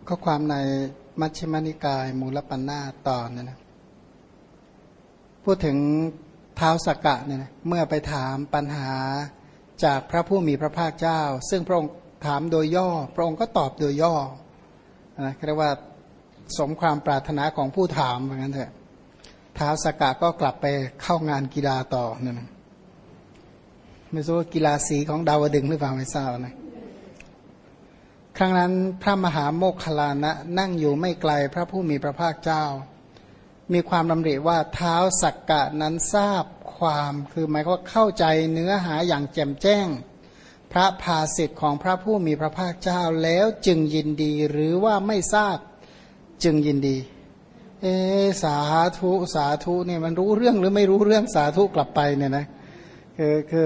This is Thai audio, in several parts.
ข้อความในมัชฌิมนิกายมูลปัญนาตอนเนี่ยนะพูดถึงท้าวสักกะเนี่ยนะเมื่อไปถามปัญหาจากพระผู้มีพระภาคเจ้าซึ่งพระองค์ถามโดยย่อพระองค์ก็ตอบโดยย่อนะเรียกว่าสมความปรารถนาของผู้ถามเหมือนกันเถอะท้าวสักกะก็กลับไปเข้างานกีฬาต่อเนี่ยนะไม่รู้ว่ากีฬาสีของดาวดึงส์หรือเปล่าไม่ทราบนะครั้งนั้นพระมหาโมคคัลลานะนั่งอยู่ไม่ไกลพระผู้มีพระภาคเจ้ามีความดำริว่าท้าวสักกะนั้นทราบความคือหมายความว่าเข้าใจเนื้อหาอย่างแจ่มแจ้งพระภาสิทธิ์ของพระผู้มีพระภาคเจ้าแล้วจึงยินดีหรือว่าไม่ทราบจึงยินดีสาธุสาธุเนี่ยมันรู้เรื่องหรือไม่รู้เรื่องสาธุกลับไปเนี่ยนะคือ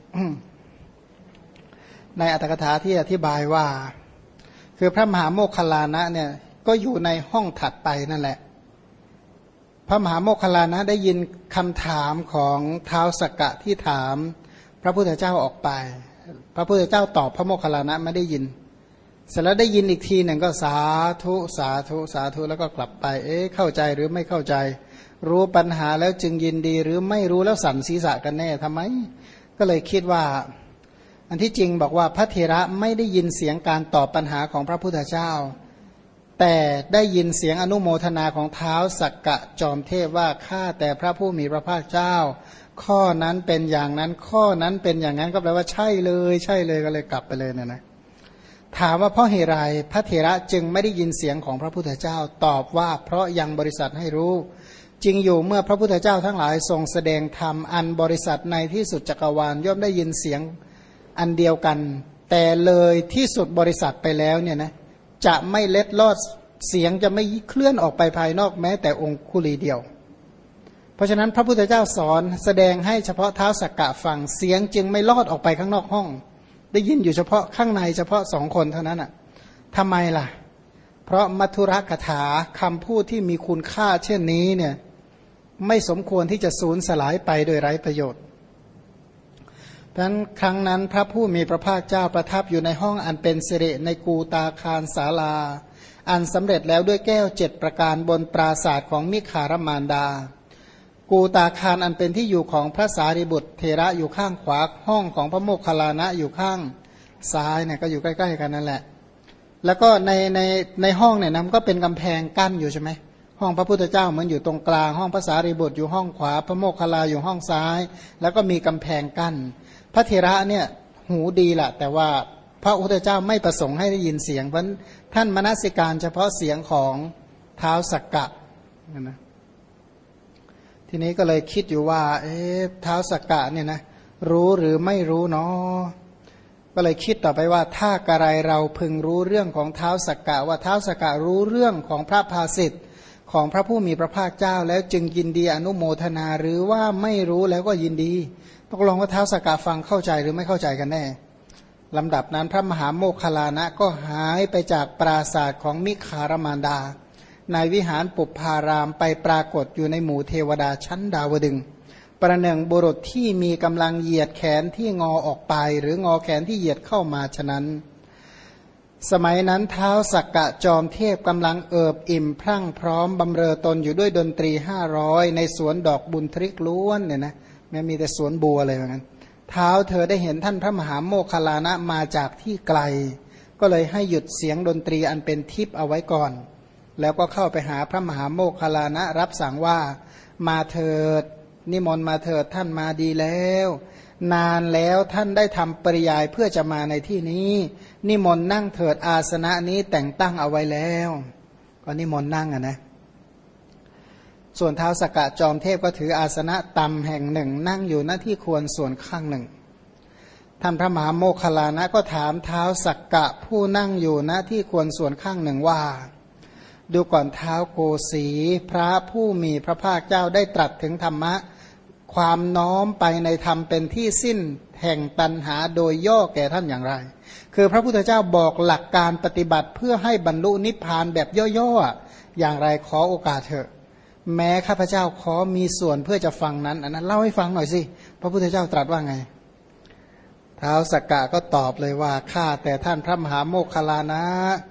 ในอรรถกถาที่อธิบายว่าคือพระมหาโมคคัลลานะเนี่ยก็อยู่ในห้องถัดไปนั่นแหละพระมหาโมคคัลลานะได้ยินคำถามของท้าวสักกะที่ถามพระพุทธเจ้าออกไปพระพุทธเจ้าตอบพระโมคคัลลานะไม่ได้ยินเสร็จแล้วได้ยินอีกทีหนึ่งก็สาธุสาธุสาธุแล้วก็กลับไปเข้าใจหรือไม่เข้าใจรู้ปัญหาแล้วจึงยินดีหรือไม่รู้แล้วสั่นศีรษะกันแน่ทำไมก็เลยคิดว่าอันที่จริงบอกว่าพระเถระไม่ได้ยินเสียงการตอบปัญหาของพระพุทธเจ้าแต่ได้ยินเสียงอนุโมทนาของท้าวสักกะจอมเทพว่าข้าแต่พระผู้มีพระภาคเจ้าข้อนั้นเป็นอย่างนั้นข้อนั้นเป็นอย่างนั้นก็แปลว่าใช่เลยใช่เลยก็เลยกลับไปเลยนะถามว่าเพราะเหตุไรพระเถระจึงไม่ได้ยินเสียงของพระพุทธเจ้าตอบว่าเพราะยังบริษัทให้รู้จริงอยู่เมื่อพระพุทธเจ้าทั้งหลายทรงแสดงธรรมอันบริษัทในที่สุดจักรวาลย่อมได้ยินเสียงอันเดียวกันแต่เลยที่สุดบริษัทไปแล้วเนี่ยนะจะไม่เล็ดลอดเสียงจะไม่เคลื่อนออกไปภายนอกแม้แต่องคุลีเดียวเพราะฉะนั้นพระพุทธเจ้าสอนแสดงให้เฉพาะท้าวสักกะฟังเสียงจึงไม่ลอดออกไปข้างนอกห้องได้ยินอยู่เฉพาะข้างในเฉพาะสองคนเท่านั้นอ่ะทำไมล่ะเพราะมัทุรกถาคำพูดที่มีคุณค่าเช่นนี้เนี่ยไม่สมควรที่จะสูญสลายไปโดยไร้ประโยชน์เพราะฉะนั้นครั้งนั้นพระผู้มีพระภาคเจ้าประทับอยู่ในห้องอันเป็นสิริในกูตาคารศาลาอันสำเร็จแล้วด้วยแก้ว7ประการบนปราศาสตร์ของมิคารมารดากูตาคารอันเป็นที่อยู่ของพระสารีบุตรเถระอยู่ข้างขวาห้องของพระโมคคัลลานะอยู่ข้างซ้ายเนี่ยก็อยู่ใกล้ๆกันนั่นแหละแล้วก็ในห้องเนี่ยนะมันก็เป็นกำแพงกั้นอยู่ใช่ไหมห้องพระพุทธเจ้าเหมือนอยู่ตรงกลางห้องพระสารีบุตรอยู่ห้องขวาพระโมคคัลลาอยู่ห้องซ้ายแล้วก็มีกำแพงกั้นพระเถระเนี่ยหูดีแหละแต่ว่าพระพุทธเจ้าไม่ประสงค์ให้ได้ยินเสียงเพราะท่านมนสิการเฉพาะเสียงของท้าวสักกะนะทีนี้ก็เลยคิดอยู่ว่าท้าวสักกะเนี่ยนะรู้หรือไม่รู้เนาะก็เลยคิดต่อไปว่าถ้ากระไรเราพึงรู้เรื่องของท้าวสักกะว่าท้าวสักกะรู้เรื่องของพระภาสิทธิ์ของพระผู้มีพระภาคเจ้าแล้วจึงยินดีอนุโมทนาหรือว่าไม่รู้แล้วก็ยินดีตกลงว่าท้าวสักกะฟังเข้าใจหรือไม่เข้าใจกันแน่ลำดับนั้นพระมหาโมคคัลลานะก็หายไปจากปราศาสตร์ของมิคารมารดาในวิหารปุปพารามไปปรากฏอยู่ในหมู่เทวดาชั้นดาวดึงส์ประหนึ่งบุรุษที่มีกำลังเหยียดแขนที่งอออกไปหรืองอแขนที่เหยียดเข้ามาฉะนั้นสมัยนั้นท้าวสักกะจอมเทพกำลังเอิบอิ่มพรั่งพร้อมบำเรอตนอยู่ด้วยดนตรี500ในสวนดอกบุญทริกล้วนเนี่ยนะไม่มีแต่สวนบัวเลยเหมือนกันเท้าเธอได้เห็นท่านพระมหาโมคคัลลานะมาจากที่ไกลก็เลยให้หยุดเสียงดนตรีอันเป็นทิพย์เอาไว้ก่อนแล้วก็เข้าไปหาพระมหาโมคคัลลานะรับสั่งว่ามาเถิดนิมนต์มาเถิดท่านมาดีแล้วนานแล้วท่านได้ทำปริยายเพื่อจะมาในที่นี้นิมนต์นั่งเถิดอาสนะนี้แต่งตั้งเอาไว้แล้วก็นิมนต์นั่งนะส่วนท้าวสักกะจอมเทพก็ถืออาสนะต่ำแห่งหนึ่งนั่งอยู่หน้าที่ควรส่วนข้างหนึ่งท่านพระมหาโมคคัลลานะก็ถามท้าวสักกะผู้นั่งอยู่หน้าที่ควรส่วนข้างหนึ่งว่าดูก่อนท้าวโกสีพระผู้มีพระภาคเจ้าได้ตรัสถึงธรรมะความน้อมไปในธรรมเป็นที่สิ้นแห่งตัณหาโดยย่อแก่ท่านอย่างไรคือพระพุทธเจ้าบอกหลักการปฏิบัติเพื่อให้บรรลุนิพพานแบบย่อๆอย่างไรขอโอกาสเถอะแม้ข้าพเจ้าขอมีส่วนเพื่อจะฟังนั้นอันนั้นเล่าให้ฟังหน่อยสิพระพุทธเจ้าตรัสว่าไงท้าวสักกะก็ตอบเลยว่าข้าแต่ท่านพระมหาโมคคัลลานะ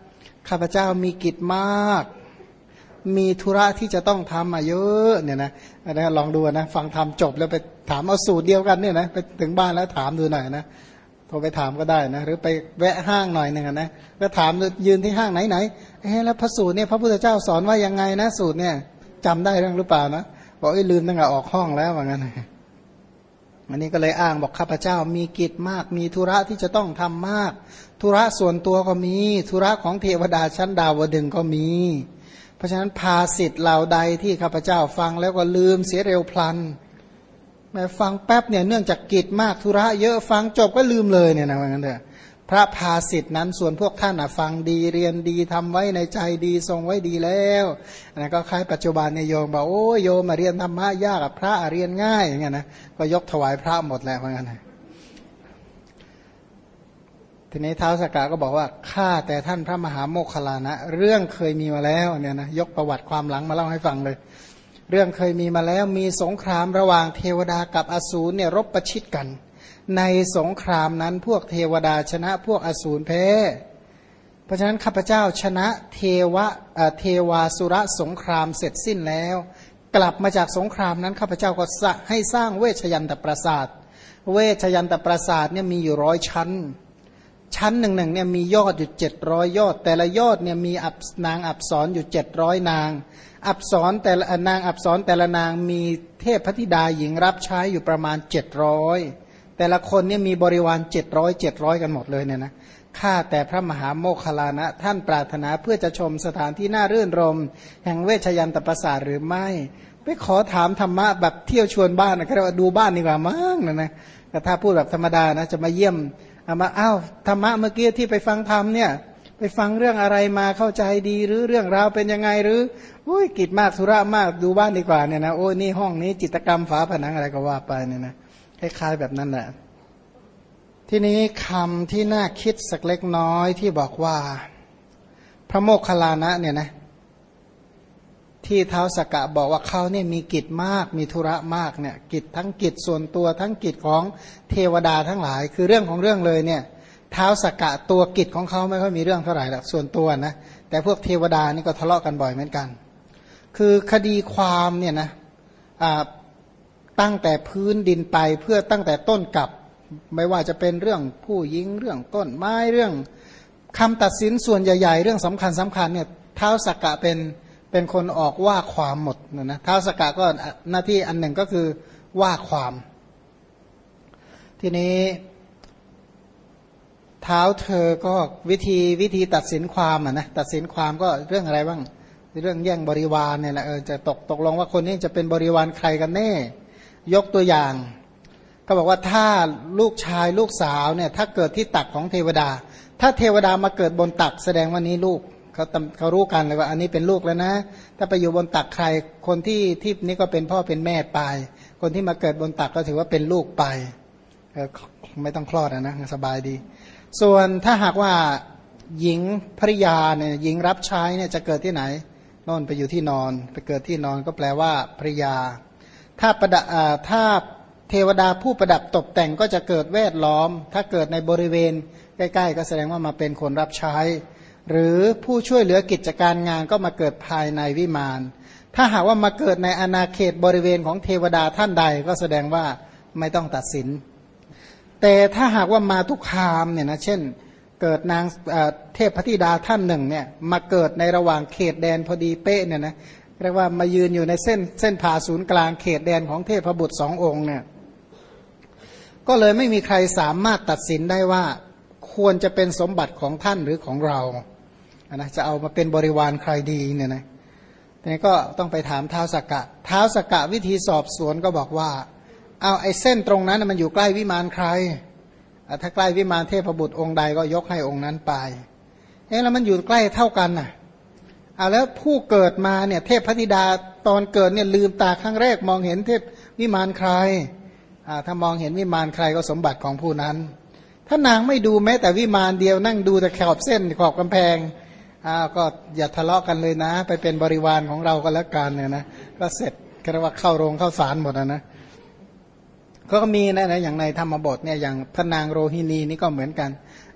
ข้าพเจ้ามีกิจมากมีธุระที่จะต้องทำมาเยอะเนี่ยนะลองดูนะฟังทำจบแล้วไปถามเอาสูตรเดียวกันเนี่ยนะไปถึงบ้านแล้วถามดูหน่อยนะโทรไปถามก็ได้นะหรือไปแวะห้างหน่อยหนึ่งนะก็ถามยืนที่ห้างไหนแล้วพระสูตรเนี่ยพระพุทธเจ้าสอนว่ายังไงนะสูตรเนี่ยจำได้เรื่องหรือเปล่านะบอกลืมตั้งแต่ออกห้องแล้วว่างั้นอันนี้ก็เลยอ้างบอกข้าพเจ้ามีกิจมากมีธุระที่จะต้องทำมากธุระส่วนตัวก็มีธุระของเทวดาชั้นดาวดึงส์ก็มีเพราะฉะนั้นภาสิทธิ์เหล่าใดที่ข้าพเจ้าฟังแล้วก็ลืมเสียเร็วพลันแม้ฟังแป๊บเนี่ยเนื่องจากกิจมากธุระเยอะฟังจบก็ลืมเลยเนี่ยนะว่างั้นเถอะพระภาสิทธิ์นั้นส่วนพวกท่านฟังดีเรียนดีทำไว้ในใจดีทรงไว้ดีแล้วนะก็คล้ายปัจจุบันเนี่ยโยมบอกโอ้โยมมาเรียนธรรมะยากพระเรียนง่ายอย่างเงี้ยนะก็ยกถวายพระหมดแล้วว่างั้นทีนี้ท้าวสักกะก็บอกว่าข้าแต่ท่านพระมหาโมคคัลลานะเรื่องเคยมีมาแล้วเนี่ยนะยกประวัติความหลังมาเล่าให้ฟังเลยเรื่องเคยมีมาแล้วมีสงครามระหว่างเทวดากับอสูรเนี่ยรบประชิดกันในสงครามนั้นพวกเทวดาชนะพวกอสูรแพ้เพราะฉะนั้นข้าพเจ้าชนะเทวาสุรสงครามเสร็จสิ้นแล้วกลับมาจากสงครามนั้นข้าพเจ้าก็ให้สร้างเวชยันตปราสาทเวชยันตปราสาทเนี่ยมีอยู่100 ชั้นชั้นหนึ่งเนี่ยมียอดอยู่700ยอดแต่ละยอดเนี่ยมีนางอัปสรอยู่700นางอัปสรแต่ละนางอัปสรแต่ละนางมีเทพธิดาหญิงรับใช้อยู่ประมาณ700แต่ละคนเนี่ยมีบริวาร700กันหมดเลยเนี่ยนะข้าแต่พระมหาโมคคัลลานะท่านปรารถนาเพื่อจะชมสถานที่น่ารื่นรมแห่งเวชยันตปราสาทหรือไม่ไปขอถามธรรมะแบบเที่ยวชวนบ้านนะก็เรียกว่าดูบ้านดีกว่ามั้งนะแต่ถ้าพูดแบบธรรมดานะจะมาเยี่ยมมาธรรมะเมื่อกี้ที่ไปฟังธรรมเนี่ยไปฟังเรื่องอะไรมาเข้าใจดีหรือเรื่องราวเป็นยังไงหรืออุ้ยกิจมากธุระมากดูบ้านดีกว่าเนี่ยนะโอ้ยนี่ห้องนี้จิตรกรรมฝาผนังอะไรก็ว่าไปเนี่ยนะคล้ายๆแบบนั้นแหละทีนี้คำที่น่าคิดสักเล็กน้อยที่บอกว่าพระโมคคัลลานะเนี่ยนะที่ท้าวสักกะบอกว่าเขาเนี่ยมีกิจมากมีธุระมากเนี่ยกิจทั้งกิจส่วนตัวทั้งกิจของเทวดาทั้งหลายคือเรื่องของเรื่องเลยเนี่ยท้าวสักกะตัวกิจของเขาไม่ค่อยมีเรื่องเท่าไหร่หรอกส่วนตัวนะแต่พวกเทวดานี่ก็ทะเลาะกันบ่อยเหมือนกันคือคดีความเนี่ยนะตั้งแต่พื้นดินไปเพื่อตั้งแต่ต้นกับไม่ว่าจะเป็นเรื่องผู้หญิงเรื่องต้นไม้เรื่องคำตัดสินส่วนใหญ่ๆเรื่องสำคัญเนี่ยท้าวสักกะเป็นคนออกว่าความหมดนะท้าวสักกะก็หน้าที่อันหนึ่งก็คือว่าความทีนี้เท้าเธอก็วิธีตัดสินความนะตัดสินความก็เรื่องอะไรบ้างเรื่องแย่งบริวารเนี่ยแหละจะตกลงว่าคนนี้จะเป็นบริวารใครกันแน่ยกตัวอย่างก็บอกว่าถ้าลูกชายลูกสาวเนี่ยถ้าเกิดที่ตักของเทวดาถ้าเทวดามาเกิดบนตักแสดงว่านี้ลูกเขารู้กันเลยว่าอันนี้เป็นลูกแล้วนะถ้าไปอยู่บนตักใครคนที่นี้ก็เป็นพ่อเป็นแม่ไปคนที่มาเกิดบนตักก็ถือว่าเป็นลูกไปไม่ต้องคลอดนะสบายดีส่วนถ้าหากว่าหญิงภริยาเนี่ยหญิงรับใช้เนี่ยจะเกิดที่ไหนโน่นไปอยู่ที่นอนไปเกิดที่นอนก็แปลว่าภริยาถ้าเทวดาผู้ประดับตกแต่งก็จะเกิดแวดล้อมถ้าเกิดในบริเวณใกล้ๆก็แสดงว่ามาเป็นคนรับใช้หรือผู้ช่วยเหลือกิจการงานก็มาเกิดภายในวิมานถ้าหากว่ามาเกิดในอาณาเขตบริเวณของเทวดาท่านใดก็แสดงว่าไม่ต้องตัดสินแต่ถ้าหากว่ามาทุกคามเนี่ยนะเช่นเกิดนางเทพธิดาท่านหนึ่งเนี่ยมาเกิดในระหว่างเขตแดนพอดีเป๊ะเนี่ยนะเรียกว่ามายืนอยู่ในเส้นผ่าศูนย์กลางเขตแดนของเทพบุตร2 องค์เนี่ยก็เลยไม่มีใครสามารถตัดสินได้ว่าควรจะเป็นสมบัติของท่านหรือของเรานะจะเอามาเป็นบริวารใครดีเนี่ยนะทีนี้ก็ต้องไปถามท้าวสักกะวิธีสอบสวนก็บอกว่าเอาไอ้เส้นตรงนั้นมันอยู่ใกล้วิมานใครถ้าใกล้วิมานเทพบุตรองค์ใดก็ยกให้องค์นั้นไปแล้วมันอยู่ใกล้เท่ากันน่ะแล้วผู้เกิดมาเนี่ยเทพธิดาตอนเกิดเนี่ยลืมตาครั้งแรกมองเห็นเทพวิมานใครถ้ามองเห็นวิมานใครก็สมบัติของผู้นั้นถ้านางไม่ดูแม้แต่วิมานเดียวนั่งดูแต่ขอบเส้นขอบกำแพงก็อย่าทะเลาะกันเลยนะไปเป็นบริวารของเราก็แล้วกันเนี่ยนะก็เสร็จก็เรียกว่าเข้าโรงเข้าศาลหมดนะก็มีนะอย่างในธรรมบทเนี่ยอย่างพระนางโรฮินีนี่ก็เหมือนกัน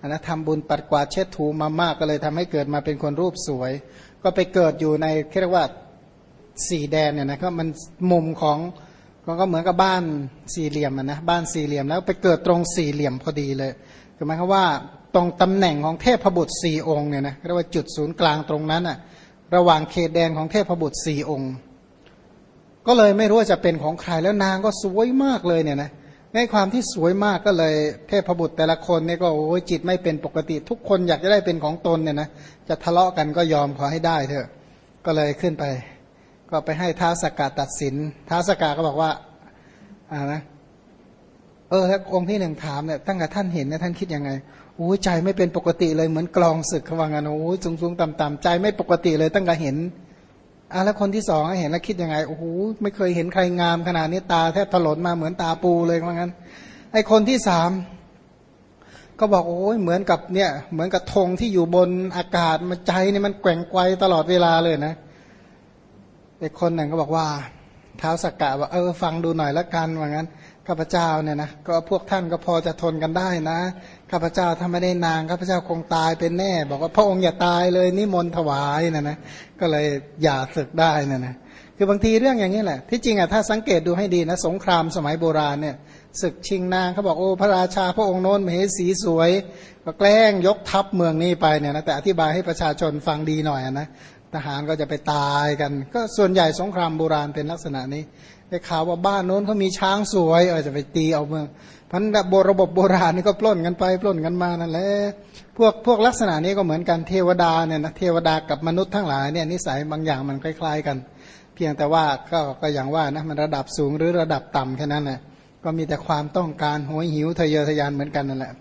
อันนั้นทำบุญปัดกวาดเช็ดถูมามากก็เลยทำให้เกิดมาเป็นคนรูปสวยก็ไปเกิดอยู่ในเรียกว่าสี่แดนเนี่ยนะก็มันมุมของก็เหมือนกับบ้านสี่เหลี่ยมนะบ้านสี่เหลี่ยมแล้วไปเกิดตรงสี่เหลี่ยมพอดีเลยคือหมายความว่าตรงตำแหน่งของเทพบุตรสี่องค์เนี่ยนะเรียกว่าจุดศูนย์กลางตรงนั้นอ่ะระหว่างเขตแดนของเทพบุตรสี่องค์ก็เลยไม่รู้ว่าจะเป็นของใครแล้วนางก็สวยมากเลยเนี่ยนะในความที่สวยมากก็เลยเทพบุตรแต่ละคนเนี่ยก็โอ้ยจิตไม่เป็นปกติทุกคนอยากจะได้เป็นของตนเนี่ยนะจะทะเลาะกันก็ยอมขอให้ได้เถอะก็เลยขึ้นไปก็ไปให้ท้าวสักกะตัดสินท้าวสักกะก็บอกว่านะแล้วองค์ที่หนึ่งถามเนี่ยตั้งแต่ท่านเห็นเนี่ยท่านคิดยังไงโอ้ยใจไม่เป็นปกติเลยเหมือนกลองศึกเขาว่างั้นโอ้ยสูงๆต่ำๆใจไม่ปกติเลยตั้งแต่เห็นแล้วคนที่สองเห็นแล้วคิดยังไงโอ้โหไม่เคยเห็นใครงามขนาดนี้ตาแทบถลนมาเหมือนตาปูเลยว่างั้นไอ้คนที่สามก็บอกโอ้ยเหมือนกับเนี่ยเหมือนกับธงที่อยู่บนอากาศมันใจเนี่ยมันแกว่งไกวตลอดเวลาเลยนะไอ้คนหนึ่งก็บอกว่าท้าวสักกะว่าฟังดูหน่อยละกันว่างั้นข้าพเจ้าเนี่ยนะก็พวกท่านก็พอจะทนกันได้นะข้าพเจ้าถ้าไม่ได้นางข้าพเจ้าคงตายเป็นแน่บอกว่าพระองค์อย่าตายเลยนิมนต์ถวายนะก็เลยอย่าศึกได้นะคือบางทีเรื่องอย่างนี้แหละที่จริงถ้าสังเกตดูให้ดีนะสงครามสมัยโบราณเนี่ยศึกชิงนางเขาบอกโอ้พระราชาพระองค์โน้นมเหสีสวยก็แกล้งยกทัพเมืองนี้ไปเนี่ยนะแต่อธิบายให้ประชาชนฟังดีหน่อยนะทหารก็จะไปตายกันก็ส่วนใหญ่สงครามโบราณเป็นลักษณะนี้ได้ข่าวว่าบ้านโน้นเขามีช้างสวยจะไปตีเอาเมืองพันระบบโบราณนี่ก็ปล้นกันไปปล้นกันมานั่นแหละพวกลักษณะนี้ก็เหมือนกันเทวดาเนี่ยนะเทวดากับมนุษย์ทั้งหลายเนี่ยนิสัยบางอย่างมันคล้ายๆกันเพียงแต่ว่าก็อย่างว่านะมันระดับสูงหรือระดับต่ำแค่นั้นแหละก็มีแต่ความต้องการโหยหิวทะเยอทะยานเหมือนกันนั่นแหละ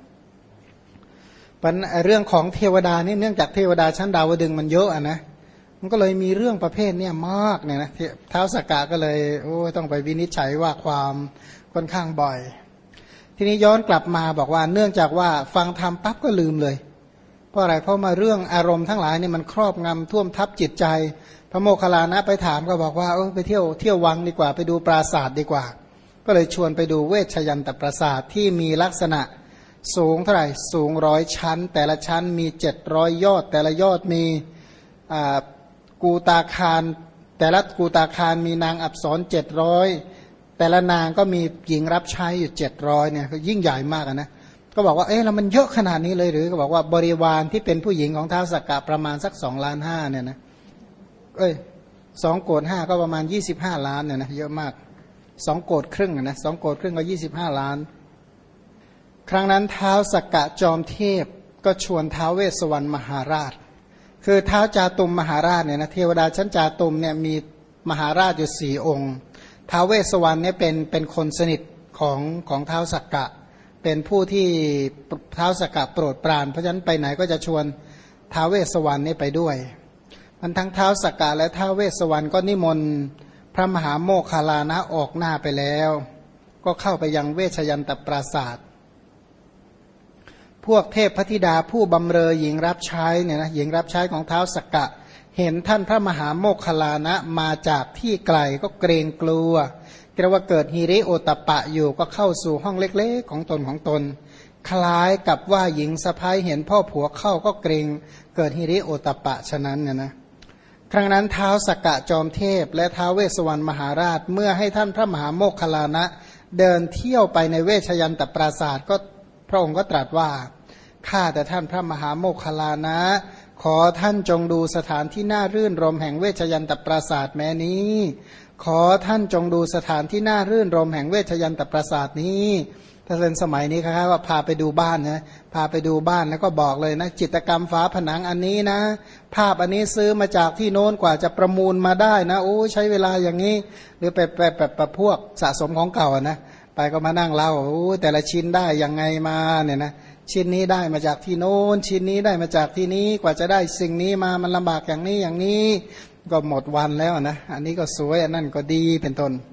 เรื่องของเทวดานี่เนื่องจากเทวดาชั้นดาวดึงส์มันเยอะนะมันก็เลยมีเรื่องประเภทเนี่ยมากเนี่ยนะท้าวสักกะก็เลยต้องไปวินิจฉัยว่าความค่อนข้างบ่อยทีนี้ย้อนกลับมาบอกว่าเนื่องจากว่าฟังธรรมปั๊บก็ลืมเลยเพราะอะไรเพราะมาเรื่องอารมณ์ทั้งหลายเนี่ยมันครอบงำท่วมทับจิตใจพระโมคคัลลานะไปถามก็บอกว่าไปเที่ยววังดีกว่าไปดูปราสาทดีกว่าก็เลยชวนไปดูเวชยันตปราสาทที่มีลักษณะสูงเท่าไหร่สูง100 ชั้นแต่ละชั้นมี700 ยอดแต่ละยอดมีกูตาคารแต่ละกูตาคารมีนางอับสร700แต่ละนางก็มีหญิงรับใช้อยู่700เนี่ยยิ่งใหญ่มากนะก็บอกว่าแล้วมันเยอะขนาดนี้เลยหรือก็บอกว่าบริวารที่เป็นผู้หญิงของท้าวสักกะประมาณสัก2.5 ล้านเนี่ยนะ2 โกฏ 5ก็ประมาณ25 ล้านเนี่ยนะเยอะมาก2 โกฏครึ่งนะ2 โกฏครึ่งก็25 ล้านครั้งนั้นท้าวสักกะจอมเทพก็ชวนท้าวเวสสวรรณมหาราชคือท้าวจาตุมมหาราชเนี่ยนะเทวดาชั้นจาตุมเนี่ยมีมหาราชอยู่4 องค์ท้าวเวสสวรรณเนี่ยเป็นคนสนิทของท้าวสักกะเป็นผู้ที่ท้าวสักกะโปรดปรานเพราะฉะนั้นไปไหนก็จะชวนท้าวเวสสวรรณนี่ไปด้วยมันทั้งท้าวสักกะและท้าวเวสสวรรณก็นิมนต์พระมหาโมคคัลลานะออกหน้าไปแล้วก็เข้าไปยังเวชยันตปราสาทพวกเทพพธิดาผู้บำเรอหญิงรับใช้เนี่ยนะหญิงรับใช้ของท้าวสักกะเห็นท่านพระมหาโมคคัลลานะมาจากที่ไกลก็เกรงกลัวเรียกว่าเกิดหิริโอตปะอยู่ก็เข้าสู่ห้องเล็กๆของตนคล้ายกับว่าหญิงสะพ้ายเห็นพ่อผัวเข้าก็เกรงเกิดหิริโอตปะฉะนั้นเนี่ยนะครั้งนั้นท้าวสักกะจอมเทพและท้าวเวสสวรรณมหาราชเมื่อให้ท่านพระมหาโมคคัลลานะเดินเที่ยวไปในเวชยันตปราสาทก็พระองค์ก็ตรัสว่าข้าแต่ท่านพระมหาโมคคัลลานะขอท่านจงดูสถานที่น่ารื่นรมแห่งเวชยันตปราสาทแม้นี้ขอท่านจงดูสถานที่น่ารื่นรมแห่งเวชยันตปราสาทนี้ถ้าเป็นสมัยนี้ครับว่าพาไปดูบ้านนะพาไปดูบ้านแล้วก็บอกเลยนะจิตรกรรมฝาผนังอันนี้นะภาพอันนี้ซื้อมาจากที่โน้นกว่าจะประมูลมาได้นะโอ้ใช้เวลาอย่างนี้หรือไปพวกสะสมของเก่านะไปก็มานั่งเล่าโอ้แต่ละชิ้นได้ยังไงมาเนี่ยนะชิ้นนี้ได้มาจากที่โน้นชิ้นนี้ได้มาจากที่นี้กว่าจะได้สิ่งนี้มามันลำบากอย่างนี้ก็หมดวันแล้วนะอันนี้ก็สวยอันนั้นก็ดีเป็นต้น